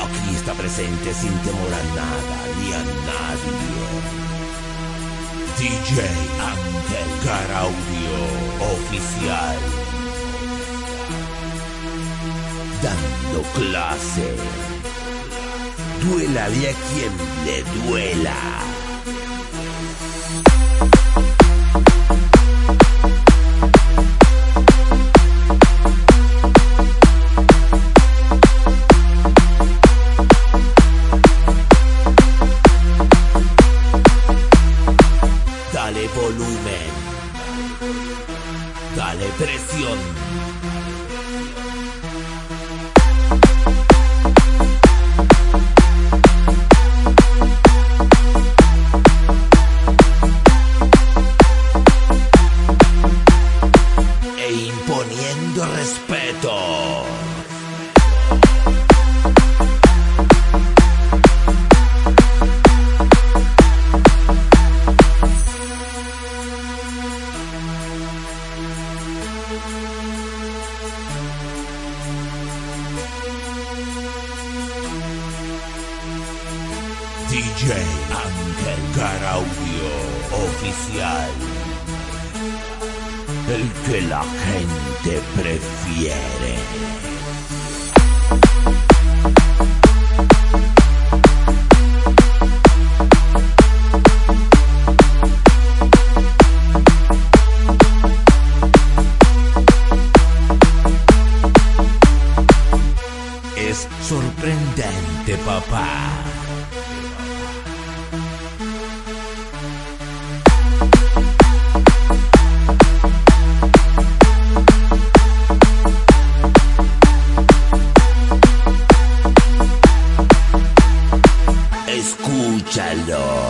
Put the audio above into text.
Aquí está presente sin temor a nada ni a nadie. DJ Ángel Garaudio Oficial. Dando clase. Duélale a quien le duela. Dale volumen, dale presión. E imponiendo respeto. DJ Ángel Garaudio Oficial. El que la gente prefiere. Es sorprendente, papá. Escúchalo.